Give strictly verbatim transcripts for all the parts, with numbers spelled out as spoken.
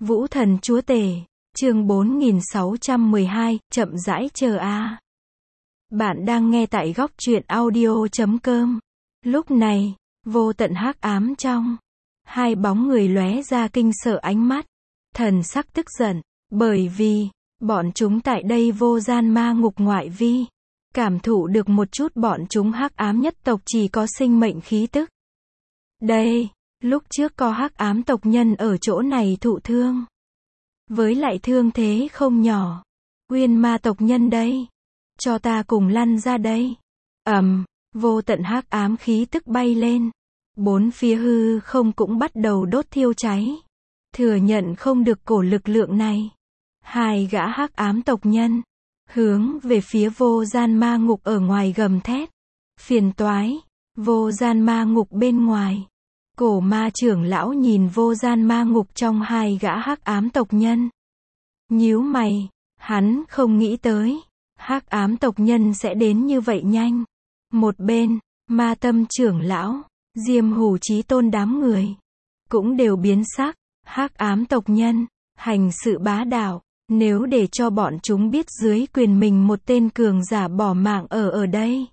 Vũ thần chúa tể, chương bốn nghìn sáu trăm mười hai, chậm rãi chờ a. Bạn đang nghe tại góc truyện audio chấm com. Lúc này, vô tận hắc ám trong, hai bóng người lóe ra kinh sợ ánh mắt, thần sắc tức giận, bởi vì, bọn chúng tại đây vô gian ma ngục ngoại vi, cảm thụ được một chút bọn chúng hắc ám nhất tộc chỉ có sinh mệnh khí tức. Đây, lúc trước có hắc ám tộc nhân ở chỗ này thụ thương. Với lại thương thế không nhỏ. Uyên ma tộc nhân đây. Cho ta cùng lăn ra đây. Ầm, vô tận hắc ám khí tức bay lên. Bốn phía hư không cũng bắt đầu đốt thiêu cháy. Thừa nhận không được cổ lực lượng này. Hai gã hắc ám tộc nhân. Hướng về phía vô gian ma ngục ở ngoài gầm thét. Phiền toái. Vô gian ma ngục bên ngoài. Cổ ma trưởng lão nhìn vô gian ma ngục trong hai gã hắc ám tộc nhân. Nhíu mày, hắn không nghĩ tới, hắc ám tộc nhân sẽ đến như vậy nhanh. Một bên, ma tâm trưởng lão, Diêm Hủ Chí Tôn đám người, cũng đều biến sắc, hắc ám tộc nhân, hành sự bá đạo, nếu để cho bọn chúng biết dưới quyền mình một tên cường giả bỏ mạng ở ở đây.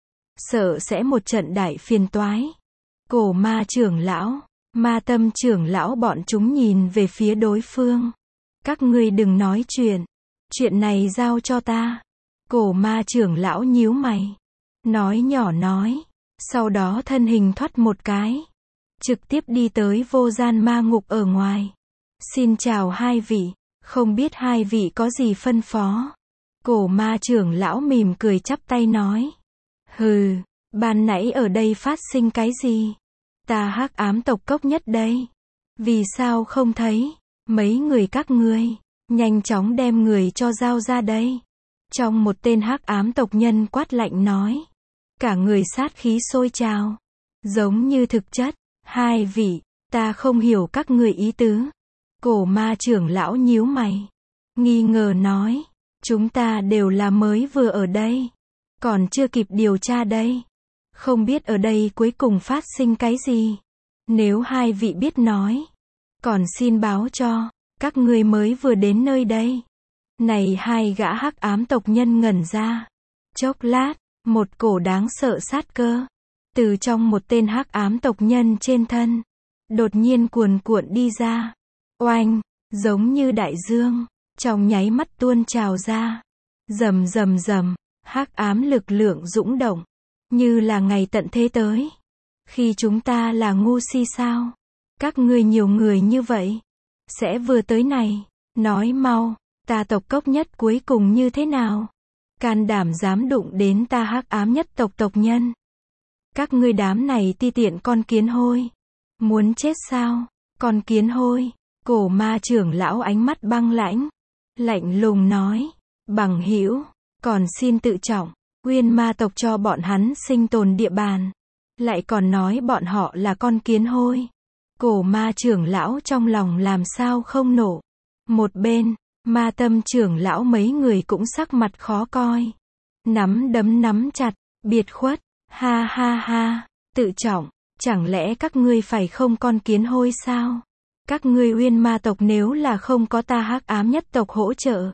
Sợ sẽ một trận đại phiền toái. Cổ ma trưởng lão, ma tâm trưởng lão bọn chúng nhìn về phía đối phương. Các ngươi đừng nói chuyện. Chuyện này giao cho ta. Cổ ma trưởng lão nhíu mày. Nói nhỏ nói. Sau đó thân hình thoát một cái. Trực tiếp đi tới vô gian ma ngục ở ngoài. Xin chào hai vị. Không biết hai vị có gì phân phó. Cổ ma trưởng lão mỉm cười chắp tay nói. Hừ, ban nãy ở đây phát sinh cái gì? Ta hắc ám tộc cốc nhất đây. Vì sao không thấy? Mấy người các ngươi, nhanh chóng đem người cho giao ra đây. Trong một tên hắc ám tộc nhân quát lạnh nói. Cả người sát khí sôi trào. Giống như thực chất. Hai vị, ta không hiểu các người ý tứ. Cổ ma trưởng lão nhíu mày. Nghi ngờ nói. Chúng ta đều là mới vừa ở đây. Còn chưa kịp điều tra đây. Không biết ở đây cuối cùng phát sinh cái gì. Nếu hai vị biết nói. Còn xin báo cho. Các ngươi mới vừa đến nơi đây. Này hai gã hắc ám tộc nhân ngẩn ra. Chốc lát. Một cổ đáng sợ sát cơ. Từ trong một tên hắc ám tộc nhân trên thân. Đột nhiên cuồn cuộn đi ra. Oanh. Giống như đại dương. Trong nháy mắt tuôn trào ra. Rầm rầm rầm. Hắc ám lực lượng dũng động. Như là ngày tận thế tới. Khi chúng ta là ngu si sao? Các ngươi nhiều người như vậy. Sẽ vừa tới này. Nói mau. Ta tộc cốc nhất cuối cùng như thế nào? Can đảm dám đụng đến ta hắc ám nhất tộc tộc nhân. Các ngươi đám này ti tiện con kiến hôi. Muốn chết sao? Con kiến hôi. Cổ ma trưởng lão ánh mắt băng lãnh. Lạnh lùng nói. Bằng hữu. Còn xin tự trọng. Uyên ma tộc cho bọn hắn sinh tồn địa bàn. Lại còn nói bọn họ là con kiến hôi. Cổ ma trưởng lão trong lòng làm sao không nổ. Một bên, ma tâm trưởng lão mấy người cũng sắc mặt khó coi. Nắm đấm nắm chặt, biệt khuất, ha ha ha, tự trọng, chẳng lẽ các ngươi phải không con kiến hôi sao? Các ngươi uyên ma tộc nếu là không có ta hắc ám nhất tộc hỗ trợ.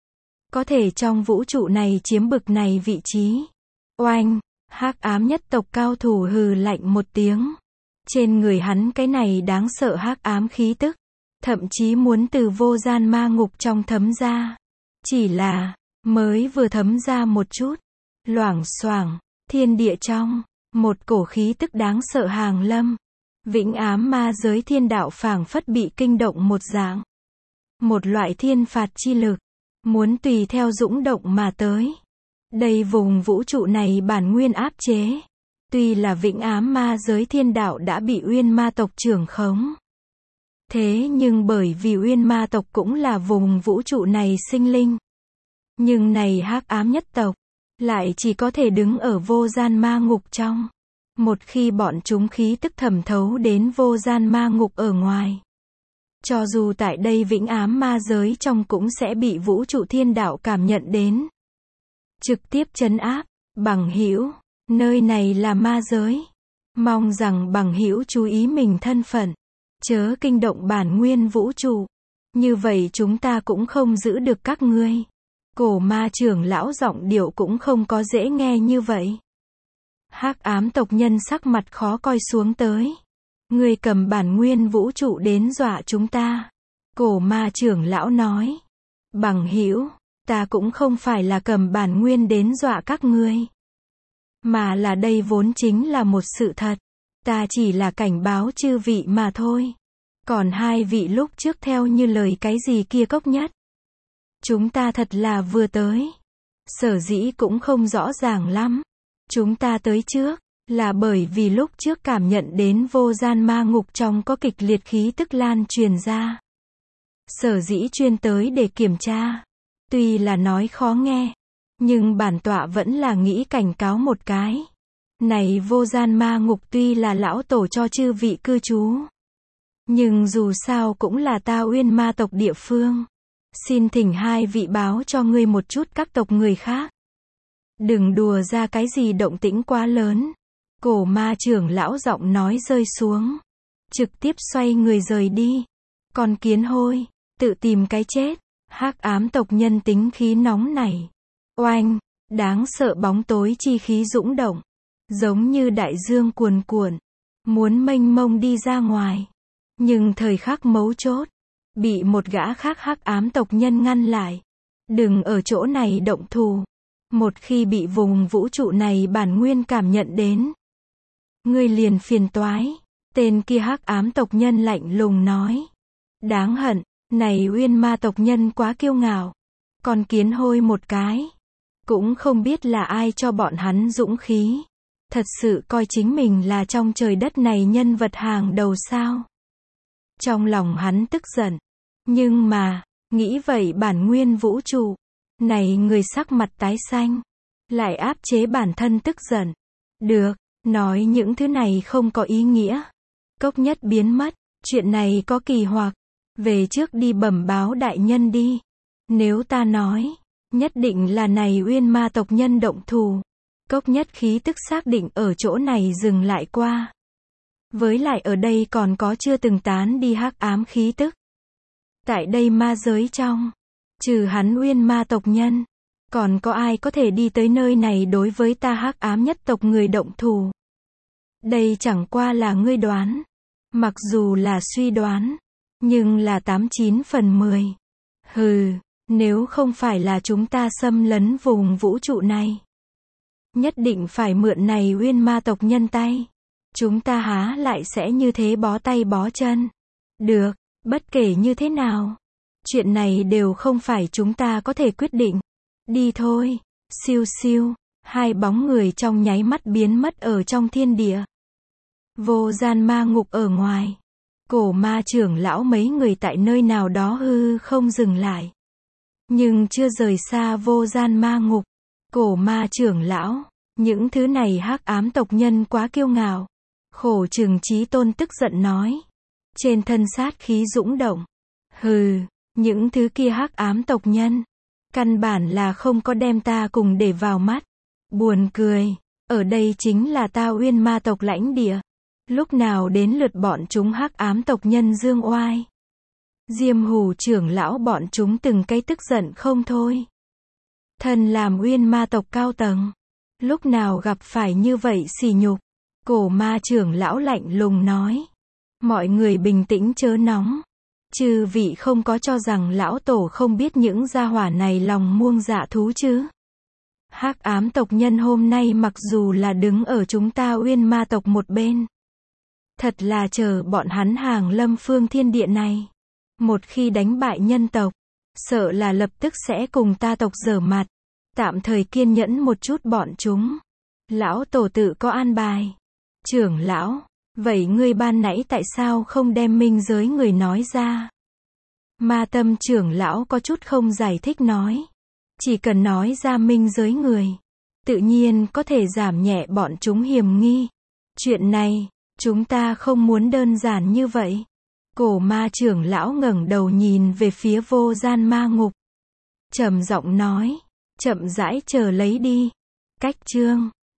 Có thể trong vũ trụ này chiếm bực này vị trí. Oanh, hắc ám nhất tộc cao thủ hừ lạnh một tiếng. Trên người hắn cái này đáng sợ hắc ám khí tức. Thậm chí muốn từ vô gian ma ngục trong thấm ra. Chỉ là, mới vừa thấm ra một chút. Loảng xoảng, thiên địa trong, một cổ khí tức đáng sợ hàng lâm. Vĩnh ám ma giới thiên đạo phảng phất bị kinh động một dạng. Một loại thiên phạt chi lực. Muốn tùy theo dũng động mà tới. Đây vùng vũ trụ này bản nguyên áp chế. Tuy là vĩnh ám ma giới thiên đạo đã bị uyên ma tộc trưởng khống. Thế nhưng bởi vì uyên ma tộc cũng là vùng vũ trụ này sinh linh. Nhưng này hắc ám nhất tộc. Lại chỉ có thể đứng ở vô gian ma ngục trong. Một khi bọn chúng khí tức thẩm thấu đến vô gian ma ngục ở ngoài. Cho dù tại đây vĩnh ám ma giới trong cũng sẽ bị vũ trụ thiên đạo cảm nhận đến. Trực tiếp trấn áp, bằng hữu, nơi này là ma giới. Mong rằng bằng hữu chú ý mình thân phận. Chớ kinh động bản nguyên vũ trụ. Như vậy chúng ta cũng không giữ được các ngươi. Cổ ma trưởng lão giọng điệu cũng không có dễ nghe như vậy. Hắc ám tộc nhân sắc mặt khó coi xuống tới. Ngươi cầm bản nguyên vũ trụ đến dọa chúng ta. Cổ ma trưởng lão nói. Bằng hữu, ta cũng không phải là cầm bản nguyên đến dọa các ngươi. Mà là đây vốn chính là một sự thật. Ta chỉ là cảnh báo chư vị mà thôi. Còn hai vị lúc trước theo như lời cái gì kia Cốc Nhất. Chúng ta thật là vừa tới. Sở dĩ cũng không rõ ràng lắm. Chúng ta tới trước, là bởi vì lúc trước cảm nhận đến vô gian ma ngục trong có kịch liệt khí tức lan truyền ra. Sở dĩ chuyên tới để kiểm tra. Tuy là nói khó nghe, nhưng bản tọa vẫn là nghĩ cảnh cáo một cái. Này vô gian ma ngục tuy là lão tổ cho chư vị cư trú. Nhưng dù sao cũng là ta Uyên ma tộc địa phương. Xin thỉnh hai vị báo cho ngươi một chút các tộc người khác. Đừng đùa ra cái gì động tĩnh quá lớn. Cổ ma trưởng lão giọng nói rơi xuống. Trực tiếp xoay người rời đi. Con kiến hôi, tự tìm cái chết. Hắc ám tộc nhân tính khí nóng nảy. Oanh, đáng sợ bóng tối chi khí dũng động. Giống như đại dương cuồn cuộn. Muốn mênh mông đi ra ngoài. Nhưng thời khắc mấu chốt. Bị một gã khác hắc ám tộc nhân ngăn lại. Đừng ở chỗ này động thủ. Một khi bị vùng vũ trụ này bản nguyên cảm nhận đến. Ngươi liền phiền toái. Tên kia hắc ám tộc nhân lạnh lùng nói. Đáng hận, này Uyên ma tộc nhân quá kiêu ngạo. Con kiến hôi một cái. Cũng không biết là ai cho bọn hắn dũng khí. Thật sự coi chính mình là trong trời đất này nhân vật hàng đầu sao. Trong lòng hắn tức giận. Nhưng mà, nghĩ vậy bản nguyên vũ trụ. Này người sắc mặt tái xanh. Lại áp chế bản thân tức giận. Được, nói những thứ này không có ý nghĩa. Cốc Nhất biến mất. Chuyện này có kỳ hoặc. Về trước đi bẩm báo đại nhân đi. Nếu ta nói, nhất định là này Uyên ma tộc nhân động thủ. Cốc Nhất khí tức xác định ở chỗ này dừng lại qua. Với lại ở đây còn có chưa từng tán đi hắc ám khí tức. Tại đây ma giới trong, trừ hắn Uyên ma tộc nhân, còn có ai có thể đi tới nơi này đối với ta hắc ám nhất tộc người động thủ. Đây chẳng qua là ngươi đoán. Mặc dù là suy đoán, nhưng là tám chín phần mười. Hừ, nếu không phải là chúng ta xâm lấn vùng vũ trụ này. Nhất định phải mượn này Uyên ma tộc nhân tay. Chúng ta há lại sẽ như thế bó tay bó chân. Được, bất kể như thế nào. Chuyện này đều không phải chúng ta có thể quyết định. Đi thôi. Siêu siêu, hai bóng người trong nháy mắt biến mất ở trong thiên địa. Vô gian ma ngục ở ngoài. Cổ ma trưởng lão mấy người tại nơi nào đó hư không dừng lại. Nhưng chưa rời xa vô gian ma ngục. Cổ ma trưởng lão, những thứ này hắc ám tộc nhân quá kiêu ngạo. Khổ Trừng Chí Tôn tức giận nói. Trên thân sát khí dũng động. Hừ, những thứ kia hắc ám tộc nhân. Căn bản là không có đem ta cùng để vào mắt. Buồn cười, ở đây chính là ta Uyên ma tộc lãnh địa. Lúc nào đến lượt bọn chúng hắc ám tộc nhân dương oai. Diêm Hù trưởng lão bọn chúng từng cái tức giận không thôi. Thần làm Uyên ma tộc cao tầng. Lúc nào gặp phải như vậy sỉ nhục. Cổ ma trưởng lão lạnh lùng nói. Mọi người bình tĩnh chớ nóng. Chư vị không có cho rằng lão tổ không biết những gia hỏa này lòng muông dạ thú chứ. Hắc ám tộc nhân hôm nay mặc dù là đứng ở chúng ta Uyên ma tộc một bên. Thật là chờ bọn hắn hàng lâm phương thiên địa này. Một khi đánh bại nhân tộc, sợ là lập tức sẽ cùng ta tộc giở mặt. Tạm thời kiên nhẫn một chút bọn chúng. Lão tổ tự có an bài. Trưởng lão, vậy ngươi ban nãy tại sao không đem minh giới người nói ra? Ma Tâm trưởng lão có chút không giải thích nói. Chỉ cần nói ra minh giới người, tự nhiên có thể giảm nhẹ bọn chúng hiểm nghi. Chuyện này, chúng ta không muốn đơn giản như vậy. Cổ ma trưởng lão ngẩng đầu nhìn về phía vô gian ma ngục. Trầm giọng nói, chậm rãi chờ lấy đi. Cách chương